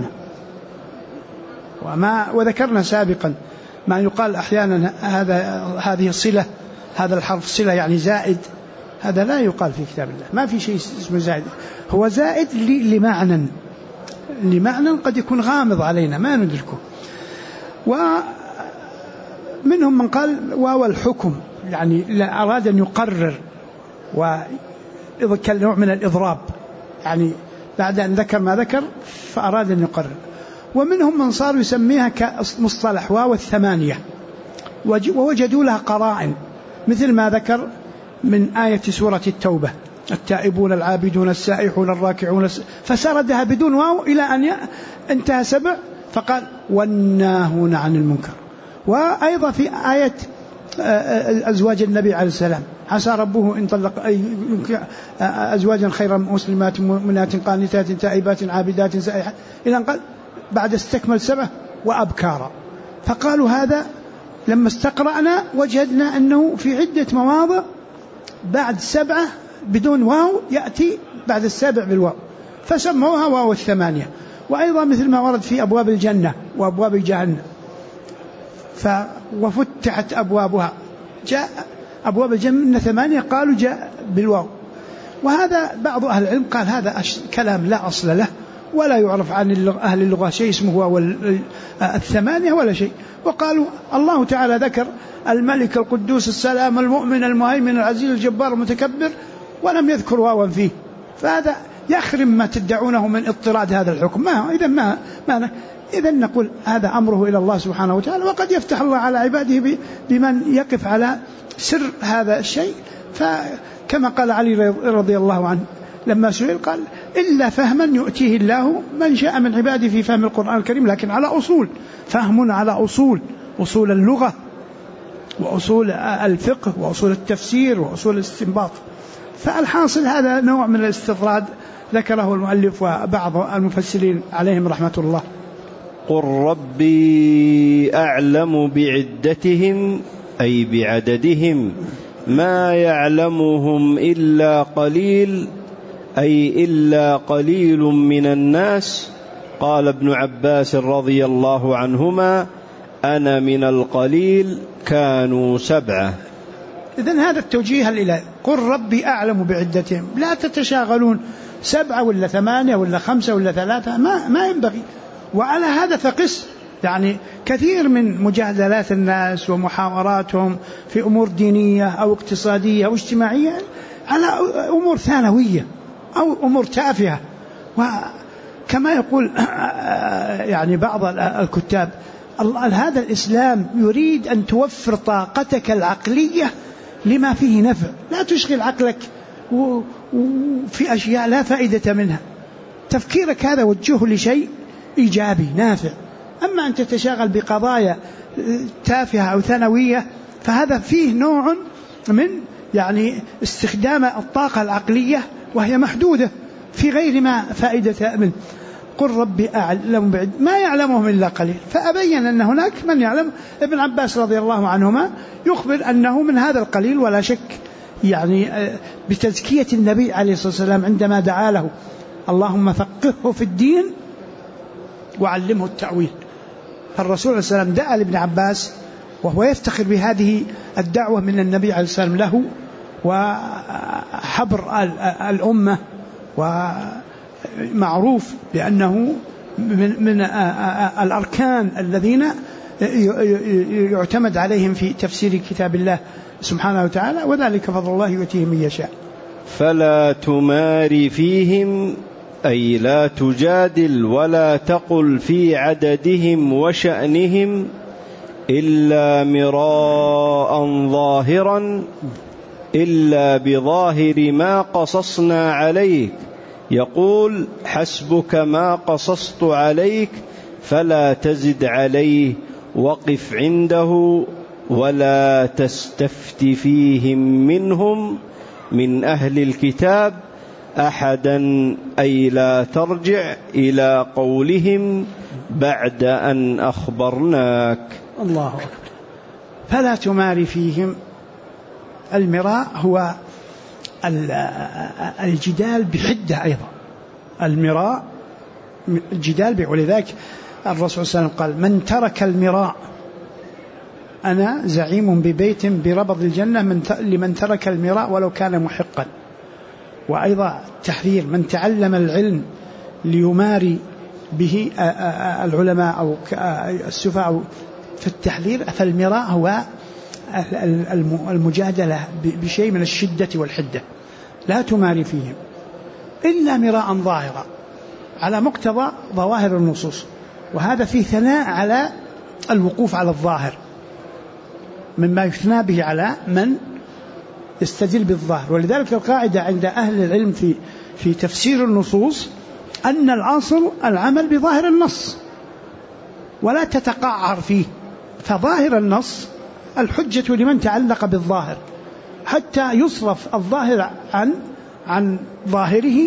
وذكرنا سابقا ما يقال أحيانا هذه صلة، هذا الحرف صلة زائد، هذا لا يقال في كتاب الله، ما في شيء اسمه زائد، هو زائد لمعنى قد يكون غامض علينا ما ندركه. ومنهم من قال واو الحكم، أراد أن يقرر وكان نوع من الإضراب، بعد أن ذكر ما ذكر فأراد أن يقرر. ومنهم من صار يسميها كمصطلح واو الثمانية، ووجدوا لها قرائن مثل ما ذكر من آية سورة التوبة: التائبون العابدون السائحون الراكعون، فسردها بدون واو إلى أن انتهى 7، فقال: والناهون عن المنكر. وأيضا في آية أزواج النبي عليه السلام: عسى ربه إن طلق أزواجا خيرا مسلمات مؤمنات قانتات تائبات عابدات سائحات، إلى أن قال بعد استكمل 7 وأبكارا. فقالوا هذا لما استقرأنا وجدنا أنه في عدة مواضع بعد 7 بدون واو يأتي بعد 7 بالواو، فسموها واو الثمانية. وأيضا مثل ما ورد في أبواب الجنة وأبواب جهنم: وفتحت أبوابها، جاء أبواب الجنة 8 قالوا جاء بالواو. وهذا بعض أهل العلم قال هذا كلام لا أصل له، ولا يعرف عن أهل اللغة شيء اسمه واو 8 ولا شيء. وقالوا الله تعالى ذكر الملك القدوس السلام المؤمن المهيمن العزيز الجبار المتكبر ولم يذكر واوا فيه، فهذا يخرم ما تدعونه من اضطراد هذا الحكم. إذا نقول هذا أمره إلى الله سبحانه وتعالى، وقد يفتح الله على عباده بمن يقف على سر هذا الشيء. فكما قال علي رضي الله عنه لما سئل قال: إلا فهما يؤتيه الله من شاء من عباده في فهم القرآن الكريم، لكن على أصول، فهم على أصول اللغة وأصول الفقه وأصول التفسير وأصول الاستنباط. فالحاصل هذا نوع من الاستطراد ذكره المؤلف وبعض المفسرين عليهم رحمة الله. قل ربي أعلم بعدتهم أي بعددهم ما يعلمهم إلا قليل، أي إلا قليل من الناس. قال ابن عباس رضي الله عنهما: أنا من القليل كانوا 7. إذن هذا التوجيه الإلهي: قل ربي أعلم بعدتهم، لا تتشاغلون 7 ولا 8 ولا 5 ولا 3، ما ينبغي. وعلى هذا فقس كثير من مجادلات الناس ومحاوراتهم في أمور دينية أو اقتصادية أو اجتماعية على أمور ثانوية أو أمور تافهة. وكما يقول بعض الكتاب: هذا الإسلام يريد أن توفر طاقتك العقلية لما فيه نفع، لا تشغل عقلك في أشياء لا فائدة منها. تفكيرك هذا وجهه لشيء إيجابي نافع. أما أن تتشاغل بقضايا تافهة أو ثانوية فهذا فيه نوع من استخدام الطاقة العقلية وهي محدودة في غير ما فائدة منه. قل ربي أعلم بعد ما يعلمهم إلا قليل. فأبين أن هناك من يعلم. ابن عباس رضي الله عنهما يخبر أنه من هذا القليل، ولا شك بتزكية النبي عليه الصلاة والسلام عندما دعا له: اللهم فقهه في الدين وعلمه التأويل. فالرسول عليه السلام دعا لابن عباس وهو يفتخر بهذه الدعوة من النبي عليه الصلاة والسلام له وحبر الأمة، ومعروف بأنه من الأركان الذين يعتمد عليهم في تفسير كتاب الله سبحانه وتعالى، وذلك فضل الله يؤتيه من يشاء. فلا تمار فيهم أي لا تجادل ولا تقل في عددهم وشأنهم إلا مراء ظاهرا إلا بظاهر ما قصصنا عليك، يقول حسبك ما قصصت عليك فلا تزد عليه وقف عنده ولا تستفت فيهم منهم من أهل الكتاب أحدا أي لا ترجع إلى قولهم بعد أن أخبرناك. الله أكبر. فلا تماري فيهم. المراء هو الجدال بحدة أيضا، المراء الجدال ولذلك الرسول صلى الله عليه وسلم قال من ترك المراء أنا زعيم ببيت بربض الجنة لمن ترك المراء ولو كان محقا. وأيضا تحذير من تعلم العلم ليماري به العلماء أو السفهاء في التحذير، فالمراء هو المجادلة بشيء من الشدة والحدة. لا تماري فيهم إلا مراء ظاهرا على مقتضى ظواهر النصوص، وهذا فيه ثناء على الوقوف على الظاهر مما يثنى به على من يستدل بالظاهر. ولذلك القاعدة عند أهل العلم في تفسير النصوص أن الأصل العمل بظاهر النص ولا تتقعر فيه، فظاهر النص الحجة لمن تعلق بالظاهر حتى يصرف الظاهر عن ظاهره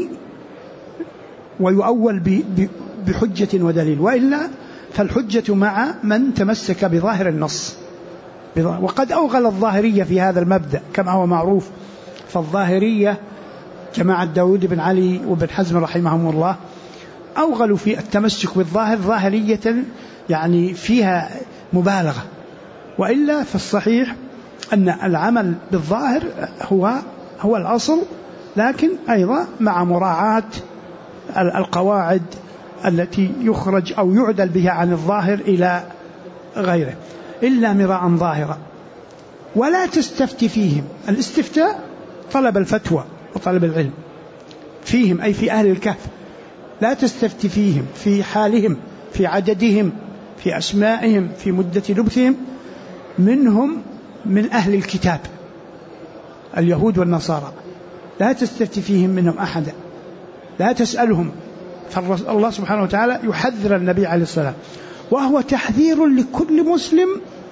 ويؤول بحجة ودليل، وإلا فالحجة مع من تمسك بظاهر النص. وقد أوغل الظاهرية في هذا المبدأ كما هو معروف، فالظاهرية جماعة داود بن علي وابن حزم رحمهم الله أوغلوا في التمسك بالظاهر ظاهرية يعني فيها مبالغة، وإلا فالصحيح أن العمل بالظاهر هو الأصل، لكن أيضا مع مراعاة القواعد التي يخرج أو يعدل بها عن الظاهر إلى غيره. إلا مراء ظاهرا ولا تستفت فيهم. الاستفتاء طلب الفتوى وطلب العلم فيهم أي في أهل الكهف. لا تستفت فيهم في حالهم، في عددهم، في أسمائهم، في مدة لبثهم، منهم من أهل الكتاب اليهود والنصارى. لا تستفت فيهم منهم أحدا، لا تسألهم. فالله سبحانه وتعالى يحذر النبي عليه الصلاة والسلام، وهو تحذير لكل مسلم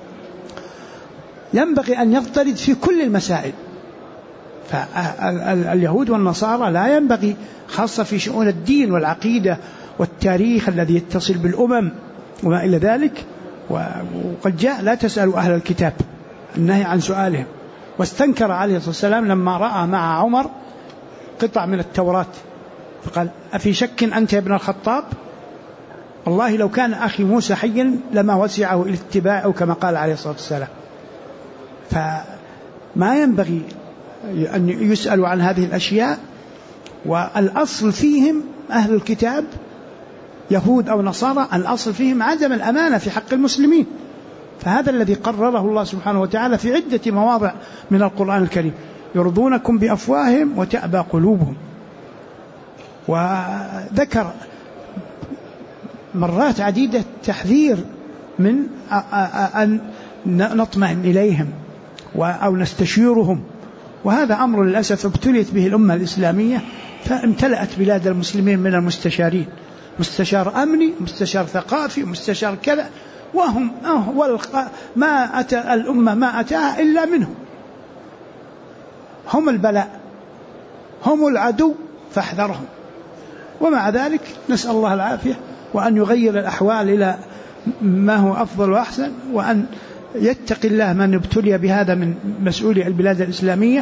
ينبغي أن يضطرد في كل المسائل. فاليهود والنصارى لا ينبغي، خاصة في شؤون الدين والعقيدة والتاريخ الذي يتصل بالأمم وما إلى ذلك، وقد جاء لا تسألوا أهل الكتاب، النهي عن سؤالهم. واستنكر عليه الصلاة والسلام لما رأى مع عمر قطع من التوراة فقال أفي شك أنت يا ابن الخطاب؟ والله لو كان أخي موسى حيا لما وسعه الاتباع، أو كما قال عليه الصلاة والسلام. فما ينبغي أن يسألوا عن هذه الأشياء. والأصل فيهم أهل الكتاب يهود أو نصارى، الأصل فيهم عدم الأمانة في حق المسلمين. فهذا الذي قرره الله سبحانه وتعالى في عدة مواضع من القرآن الكريم: يرضونكم بأفواههم وتأبى قلوبهم. وذكر مرات عديدة تحذير من أن نطمئن إليهم أو نستشيرهم، وهذا أمر للأسف ابتليت به الأمة الإسلامية، فامتلأت بلاد المسلمين من المستشارين، مستشار أمني، مستشار ثقافي، مستشار كذا، وهم ما أتى الأمة ما أتاها إلا منهم. هم البلاء، هم العدو، فاحذرهم. ومع ذلك نسأل الله العافية، وأن يغير الأحوال إلى ما هو أفضل وأحسن، وأن يتقي الله من ابتلي بهذا من مسؤولي البلاد الإسلامية،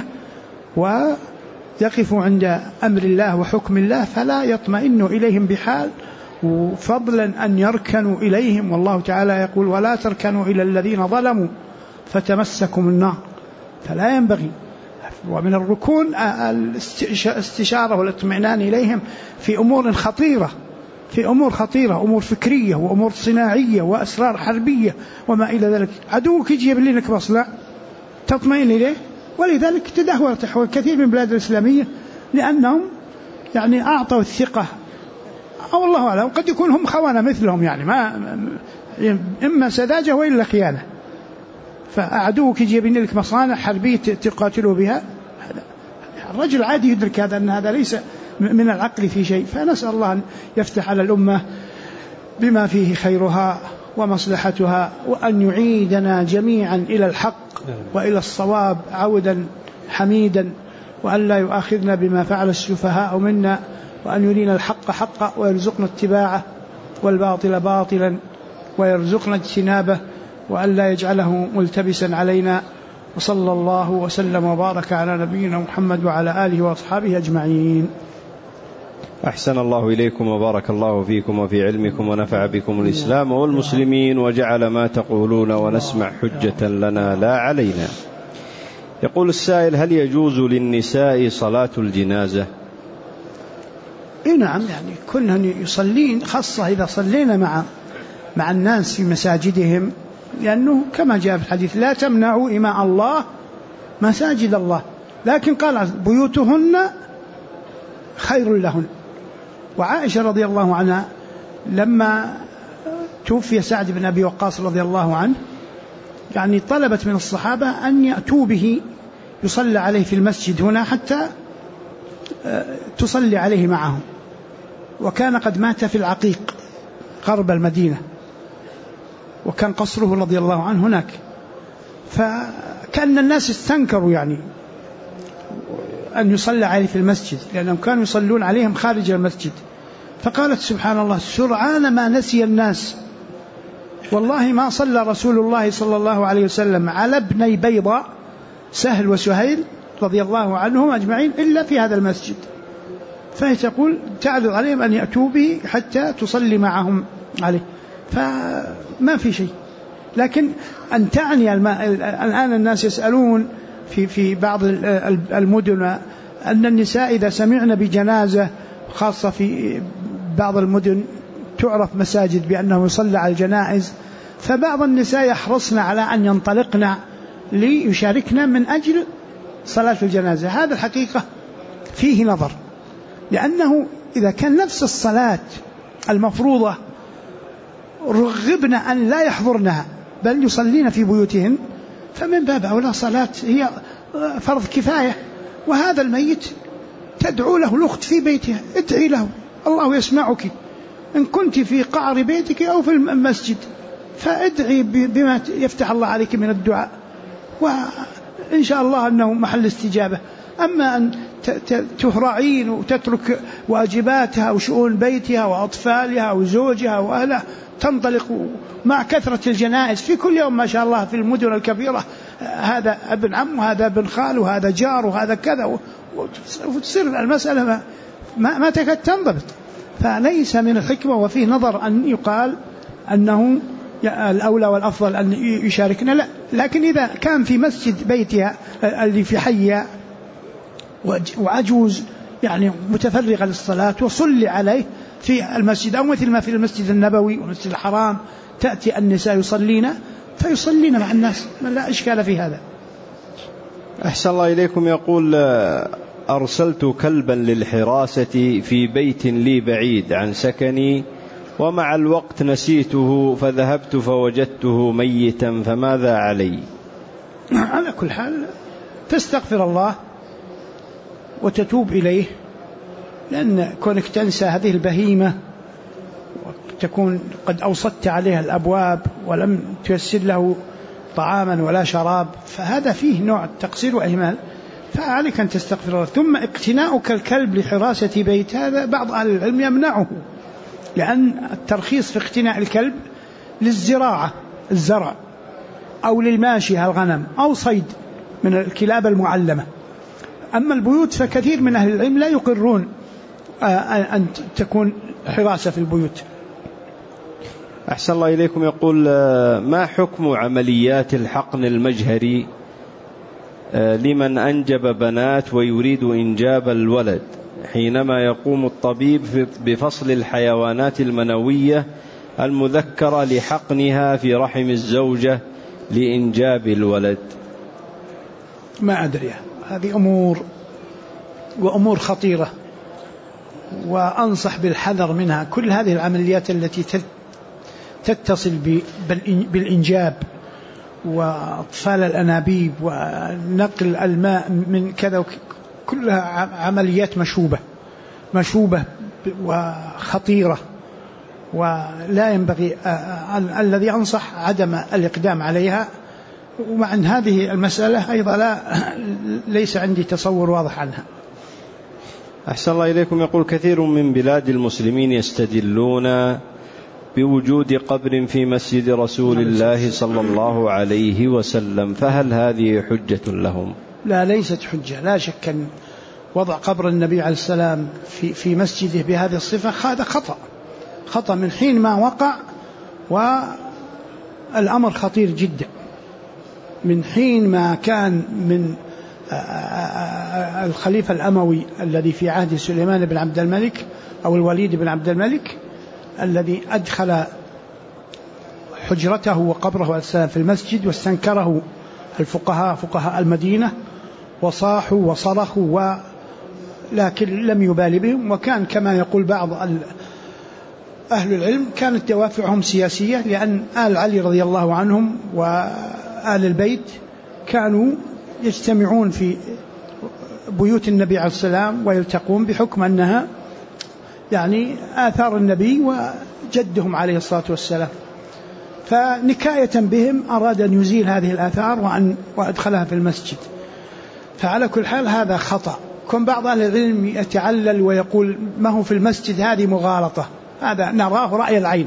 ويقف عند أمر الله وحكم الله، فلا يطمئن إليهم بحال، فضلا أن يركنوا إليهم. والله تعالى يقول: ولا تركنوا إلى الذين ظلموا فتمسكم النار. فلا ينبغي. ومن الركون الاستشارة والاطمئنان إليهم في أمور خطيرة، أمور فكرية وأمور صناعية وأسرار حربية وما إلى ذلك. عدوك يجي يبني لك مصنع تطمئن إليه، ولذلك تدهور تحول كثير من البلاد الإسلامية لأنهم يعني أعطوا الثقة، أو الله أعلم قد يكون هم خونة مثلهم، يعني ما إما سذاجة وإلا خيانة. فعدوك يجي يبني لك مصانع حربية تقاتلوا بها، الرجل عادي يدرك هذا أن هذا ليس من العقل في شيء. فنسأل الله أن يفتح على الأمة بما فيه خيرها ومصلحتها، وأن يعيدنا جميعا إلى الحق وإلى الصواب عودا حميدا، وأن لا يؤاخذنا بما فعل السفهاء منا، وأن يرينا الحق حقا ويرزقنا اتباعه والباطل باطلا ويرزقنا اجتنابه، وأن لا يجعله ملتبسا علينا. وصلى الله وسلم وبارك على نبينا محمد وعلى آله وأصحابه أجمعين. أحسن الله إليكم وبارك الله فيكم وفي علمكم ونفع بكم الإسلام والمسلمين، وجعل ما تقولون ونسمع حجة لنا لا علينا. يقول السائل: هل يجوز للنساء صلاة الجنازة؟ نعم، يعني كلهن يصلين، خاصة إذا صلينا مع الناس في مساجدهم، لأنه كما جاء في الحديث: لا تمنعوا إماء الله مساجد الله. لكن قال: بيوتهن خير لهن. وعائشة رضي الله عنها لما توفي سعد بن أبي وقاص رضي الله عنه، يعني طلبت من الصحابة أن يأتوا به يصلى عليه في المسجد هنا حتى تصلي عليه معهم، وكان قد مات في العقيق غرب المدينة، وكان قصره رضي الله عنه هناك. فكان الناس استنكروا يعني أن يصلى عليه في المسجد، لأنهم كانوا يصلون عليهم خارج المسجد. فقالت: سبحان الله، سرعان ما نسي الناس، والله ما صلى رسول الله صلى الله عليه وسلم على ابني بيضاء سهل وسهيل رضي الله عنهم أجمعين إلا في هذا المسجد. فهي تقول تعرض عليهم أن يأتوا به حتى تصلي معهم عليه، فما في شيء. لكن أن تعني الآن الناس يسألون في بعض المدن أن النساء إذا سمعن بجنازة، خاصة في بعض المدن تعرف مساجد بأنه يصلى على الجنائز، فبعض النساء يحرصن على أن ينطلقن ليشاركن من أجل صلاة الجنازة. هذا الحقيقة فيه نظر، لأنه إذا كان نفس الصلاة المفروضة رغبن أن لا يحضرنها بل يصلين في بيوتهن، فمن باب أولى صلاة هي فرض كفاية. وهذا الميت تدعو له الأخت في بيتها، ادعي له، الله يسمعك إن كنت في قعر بيتك أو في المسجد، فادعي بما يفتح الله عليك من الدعاء، وإن شاء الله أنه محل استجابة. أما أن تهرعين وتترك واجباتها وشؤون بيتها وأطفالها وزوجها وأهلها تنطلق مع كثرة الجنائز في كل يوم ما شاء الله في المدن الكبيرة، هذا ابن عم وهذا ابن خال وهذا جار وهذا كذا، وتصير المسألة ما تكاد تنضبط. فليس من الحكمة، وفيه نظر أن يقال أنه الأولى والأفضل أن يشاركنا، لا. لكن إذا كان في مسجد بيتها اللي في حيها وعجوز يعني متفرغة للصلاة وصلي عليه في المسجد، أو مثل ما في المسجد النبوي والمسجد الحرام تأتي النساء يصلين فيصلين مع الناس، لا إشكال في هذا. أحسن الله إليكم. يقول: أرسلت كلبا للحراسة في بيت لي بعيد عن سكني، ومع الوقت نسيته فذهبت فوجدته ميتا، فماذا علي؟ على كل حال تستغفر الله وتتوب إليه، لأن كونك تنسى هذه البهيمة وتكون قد أوصدت عليها الأبواب ولم تيسر له طعاما ولا شراب، فهذا فيه نوع تقصير وإهمال، فعليك أن تستغفر الله. ثم اقتناؤك الكلب لحراسة بيت، هذا بعض أهل العلم يمنعه، لأن الترخيص في اقتناء الكلب للزراعة، الزرع، أو للماشية الغنم، أو صيد من الكلاب المعلمة. أما البيوت فكثير من أهل العلم لا يقرون أن تكون حراسة في البيوت. أحسن الله إليكم. يقول ما حكم عمليات الحقن المجهري لمن أنجب بنات ويريد إنجاب الولد حينما يقوم الطبيب بفصل الحيوانات المنوية المذكرة لحقنها في رحم الزوجة لإنجاب الولد؟ ما أدري، هذه أمور خطيرة، وأنصح بالحذر منها. كل هذه العمليات التي تتصل بالإنجاب وأطفال الأنابيب ونقل الماء من كذا كلها عمليات مشوبة وخطيرة، ولا ينبغي الذي أنصح عدم الإقدام عليها. ومع أن هذه المسألة أيضا ليس عندي تصور واضح عنها. أحسن الله إليكم. يقول كثير من بلاد المسلمين يستدلون بوجود قبر في مسجد رسول الله صلى الله عليه وسلم، فهل هذه حجة لهم؟ لا، ليست حجة. لا شك أن وضع قبر النبي عليه السلام في مسجده بهذه الصفة هذا خطأ من حين ما وقع، والأمر خطير جدا. من حين ما كان من الخليفة الأموي الذي في عهد سليمان بن عبد الملك أو الوليد بن عبد الملك الذي أدخل حجرته وقبره عليه السلام في المسجد، واستنكره فقهاء المدينة وصاحوا وصرخوا، لكن لم يبالي بهم. وكان كما يقول بعض أهل العلم كانت دوافعهم سياسية، لأن آل علي رضي الله عنهم وآل البيت كانوا يجتمعون في بيوت النبي عليه السلام ويلتقون بحكم أنها يعني آثار النبي وجدهم عليه الصلاة والسلام، فنكاية بهم أراد أن يزيل هذه الآثار وأدخلها في المسجد. فعلى كل حال هذا خطأ. كن بعض أهل العلم يتعلل ويقول ما هو في المسجد هذه مغالطة، هذا نراه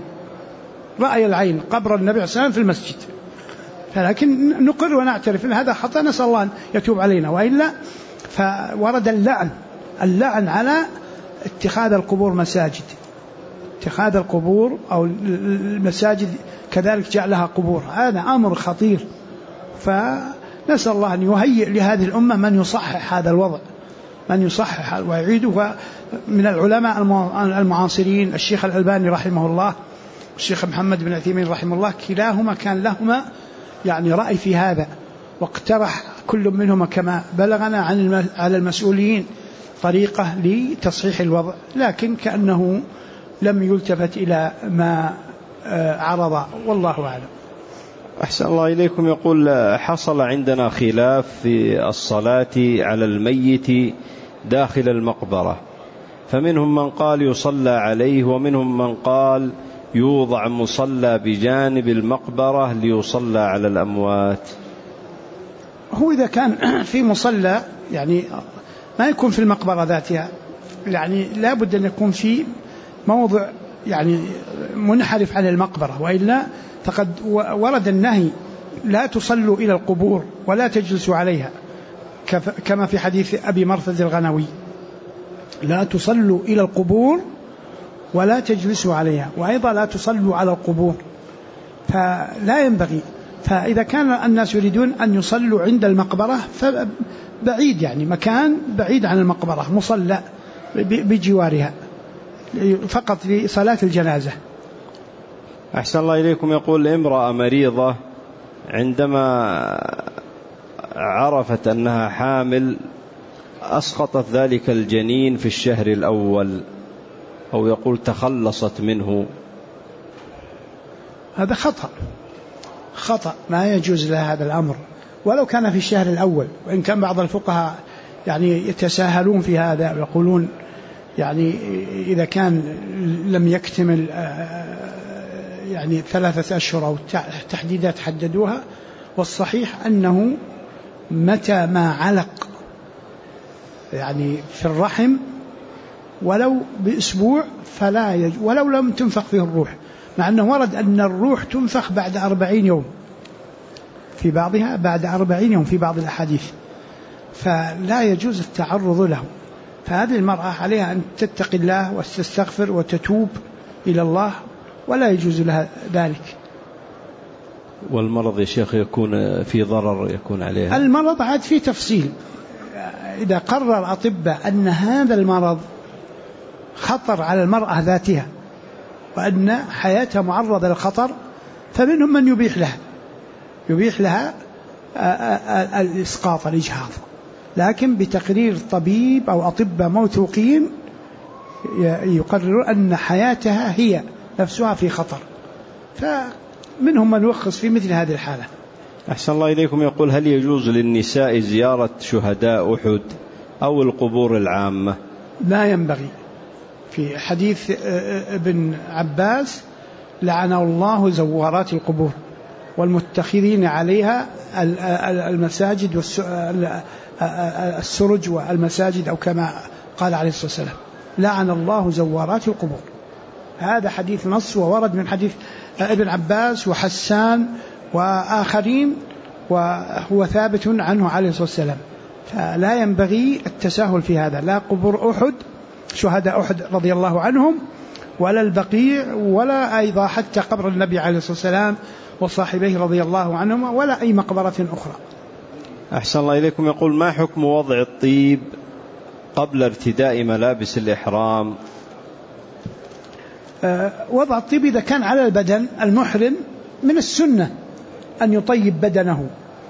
رأي العين قبر النبي عليه السلام في المسجد، فلكن نقر ونعترف أن هذا خطأ، نسأل الله أن يتوب علينا، وإلا فورد اللعن على اتخاذ القبور مساجد، اتخاذ القبور أو المساجد كذلك جعلها قبور، هذا أمر خطير. فنسأل الله أن يهيئ لهذه الأمة من يصحح هذا الوضع، من يصحح ويعيده. من العلماء المعاصرين الشيخ الألباني رحمه الله والشيخ محمد بن عثيمين رحمه الله، كلاهما كان لهما يعني رأي في هذا، واقترح كل منهما كما بلغنا على المسؤولين طريقة لتصحيح الوضع، لكن كأنه لم يلتفت إلى ما عرض، والله أعلم. أحسن الله إليكم. يقول حصل عندنا خلاف في الصلاة على الميت داخل المقبرة، فمنهم من قال يصلى عليه، ومنهم من قال يوضع مصلى بجانب المقبرة ليصلى على الأموات. هو إذا كان في مصلى يعني ما يكون في المقبرة ذاتها، يعني لا بد أن يكون في موضع يعني منحرف عن المقبرة، وإلا فقد ورد النهي لا تصلوا إلى القبور ولا تجلسوا عليها، كما في حديث أبي مرثد الغنوي، لا تصلوا إلى القبور ولا تجلسوا عليها، وأيضا لا تصلوا على القبور، فلا ينبغي. فإذا كان الناس يريدون أن يصلوا عند المقبرة فبعيد، يعني مكان بعيد عن المقبرة، مصلى بجوارها فقط لصلاة الجنازة. أحسن الله إليكم. يقول امرأة مريضة عندما عرفت أنها حامل أسقطت ذلك الجنين في الشهر الأول، أو يقول تخلصت منه، هذا خطأ، ما يجوز لها هذا الأمر ولو كان في الشهر الأول. وإن كان بعض الفقهاء يعني يتساهلون في هذا ويقولون يعني إذا كان لم يكتمل يعني 3 أشهر أو تحديدات حددوها، والصحيح أنه متى ما علق يعني في الرحم ولو بأسبوع فلا ولو لم تنفخ فيه الروح، مع أنه ورد أن الروح تنفخ بعد 40 يوم في بعضها، بعد 40 يوم في بعض الأحاديث، فلا يجوز التعرض له. فهذه المرأة عليها أن تتقي الله وتستغفر وتتوب إلى الله، ولا يجوز لها ذلك. والمرض يا شيخ يكون في ضرر يكون عليها؟ المرض عاد فيه تفصيل. إذا قرر أطباء أن هذا المرض خطر على المرأة ذاتها وأن حياتها معرضة للخطر فمنهم من يبيح لها الإسقاط الإجهاض، لكن بتقرير طبيب أو أطباء موثوقين يقرر أن حياتها هي نفسها في خطر، فمنهم من يرخص في مثل هذه الحالة. أحسن الله إليكم. يقول: هل يجوز للنساء زيارة شهداء أحد أو القبور العامة؟ لا ينبغي. في حديث ابن عباس: لعنه الله زوارات القبور والمتخذين عليها المساجد والسرج والمساجد، أو كما قال عليه الصلاة والسلام: لعن الله زوارات القبور. هذا حديث نص وورد من حديث ابن عباس وحسان وآخرين، وهو ثابت عنه عليه الصلاة والسلام، فلا ينبغي التساهل في هذا، لا قبور أحد شهداء أحد رضي الله عنهم، ولا البقيع، ولا أيضا حتى قبر النبي عليه الصلاة والسلام وصاحبيه رضي الله عنهما، ولا أي مقبرة أخرى. أحسن الله إليكم. يقول: ما حكم وضع الطيب قبل ارتداء ملابس الإحرام؟ وضع الطيب إذا كان على البدن المحرم من السنة أن يطيب بدنه،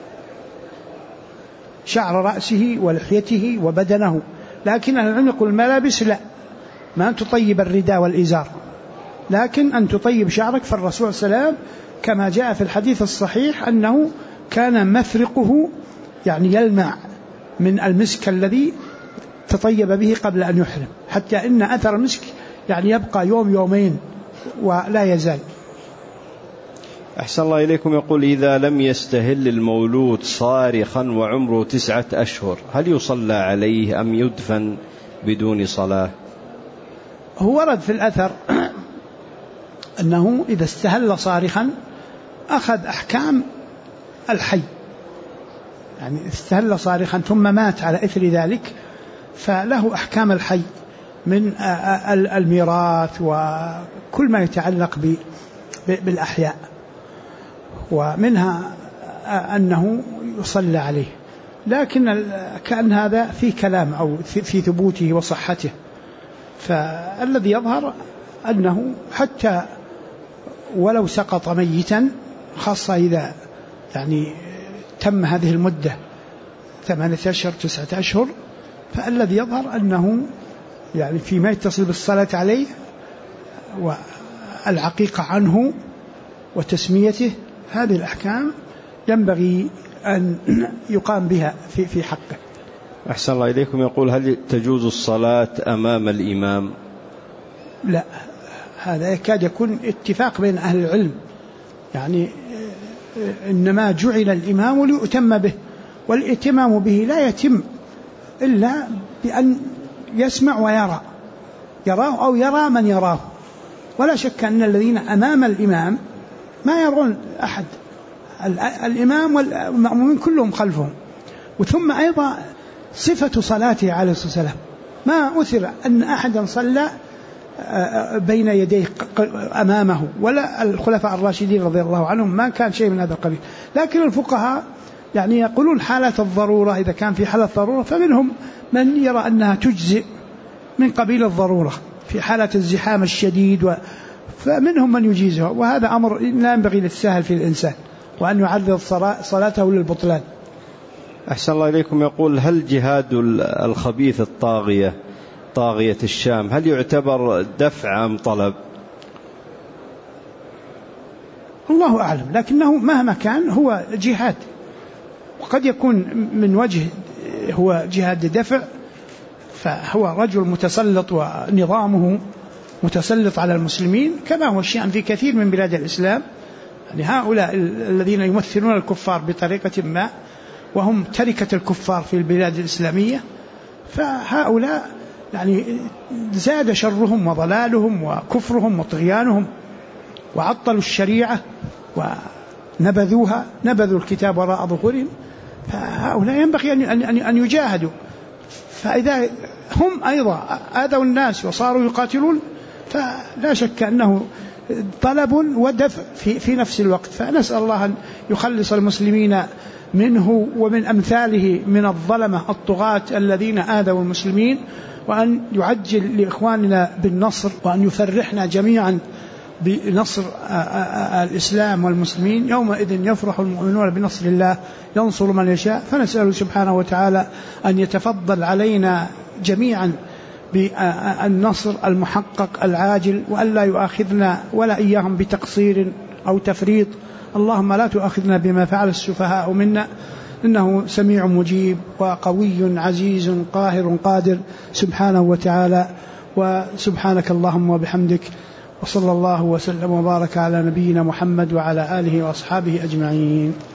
شعر رأسه ولحيته وبدنه، لكن أهل العلم يقول الملابس لا، ما أن تطيب الرداء والإزار، لكن أن تطيب شعرك. فالرسول صلى الله عليه وسلم كما جاء في الحديث الصحيح أنه كان مفرقه يعني يلمع من المسك الذي تطيب به قبل أن يحرم، حتى إن أثر المسك يعني يبقى يوم يومين ولا يزال. أحسن الله إليكم. يقول: إذا لم يستهل المولود صارخا وعمره 9 أشهر هل يصلى عليه أم يدفن بدون صلاة؟ هو ورد في الأثر أنه إذا استهل صارخا أخذ أحكام الحي، يعني استهل صارخا ثم مات على إثر ذلك فله أحكام الحي من الميراث وكل ما يتعلق بالأحياء، ومنها أنه يصلى عليه، لكن كأن هذا في كلام أو في ثبوته وصحته. فالذي يظهر أنه حتى ولو سقط ميتا، خاصة إذا يعني تم هذه المدة 8 أشهر 9 أشهر، فالذي يظهر أنه يعني فيما يتصل بالصلاة عليه والعقيقة عنه وتسميته، هذه الأحكام ينبغي أن يقام بها في حقه. أحسن الله إليكم. يقول: هل تجوز الصلاة أمام الإمام؟ لا، هذا يكاد يكون اتفاق بين أهل العلم، يعني إنما جعل الإمام ليؤتم به، والائتمام به لا يتم إلا بأن يسمع ويرى، يراه أو يرى من يراه، ولا شك أن الذين أمام الإمام ما يرون أحد، الإمام والمأمومين كلهم خلفهم. وثم أيضا صفة صلاته عليه الصلاة والسلام، ما أثر أن أحدا صلى بين يديه أمامه، ولا الخلفاء الراشدين رضي الله عنهم ما كان شيء من هذا القبيل. لكن الفقهاء يعني يقولون حالة الضرورة، إذا كان في حالة ضرورة فمنهم من يرى أنها تجزئ من قبيل الضرورة في حالة الزحام الشديد، فمنهم من يجيزها، وهذا أمر لا ينبغي للسهل في الإنسان، وأن يعرض صلاته للبطلان. أحسن الله إليكم. يقول: هل جهاد الخبيث الطاغية طاغية الشام هل يعتبر دفع أم طلب؟ الله أعلم، لكنه مهما كان هو جهاد، وقد يكون من وجه هو جهاد دفع، فهو رجل متسلط ونظامه متسلط على المسلمين، كما هو الشأن في كثير من بلاد الإسلام. يعني هؤلاء الذين يمثلون الكفار بطريقة ما وهم تركة الكفار في البلاد الإسلامية، فهؤلاء يعني زاد شرهم وضلالهم وكفرهم وطغيانهم، وعطلوا الشريعة ونبذوها، نبذوا الكتاب وراء ظهورهم، فهؤلاء ينبغي أن يجاهدوا. فإذا هم أيضا آذوا الناس وصاروا يقاتلون، فلا شك أنه طلب ودفع في نفس الوقت. فنسأل الله أن يخلص المسلمين منه ومن أمثاله من الظلمة الطغاة الذين آذوا المسلمين، وأن يعجل لإخواننا بالنصر، وأن يفرحنا جميعا بنصر الإسلام والمسلمين. يومئذ يفرح المؤمنون بنصر الله ينصر من يشاء. فنسأل سبحانه وتعالى أن يتفضل علينا جميعا بالنصر المحقق العاجل، وأن لا يؤاخذنا ولا إياهم بتقصير أو تفريط. اللهم لا تؤاخذنا بما فعل السفهاء منا، إنه سميع مجيب وقوي عزيز قاهر قادر سبحانه وتعالى. وسبحانك اللهم وبحمدك، وصلى الله وسلم وبارك على نبينا محمد وعلى آله وأصحابه أجمعين.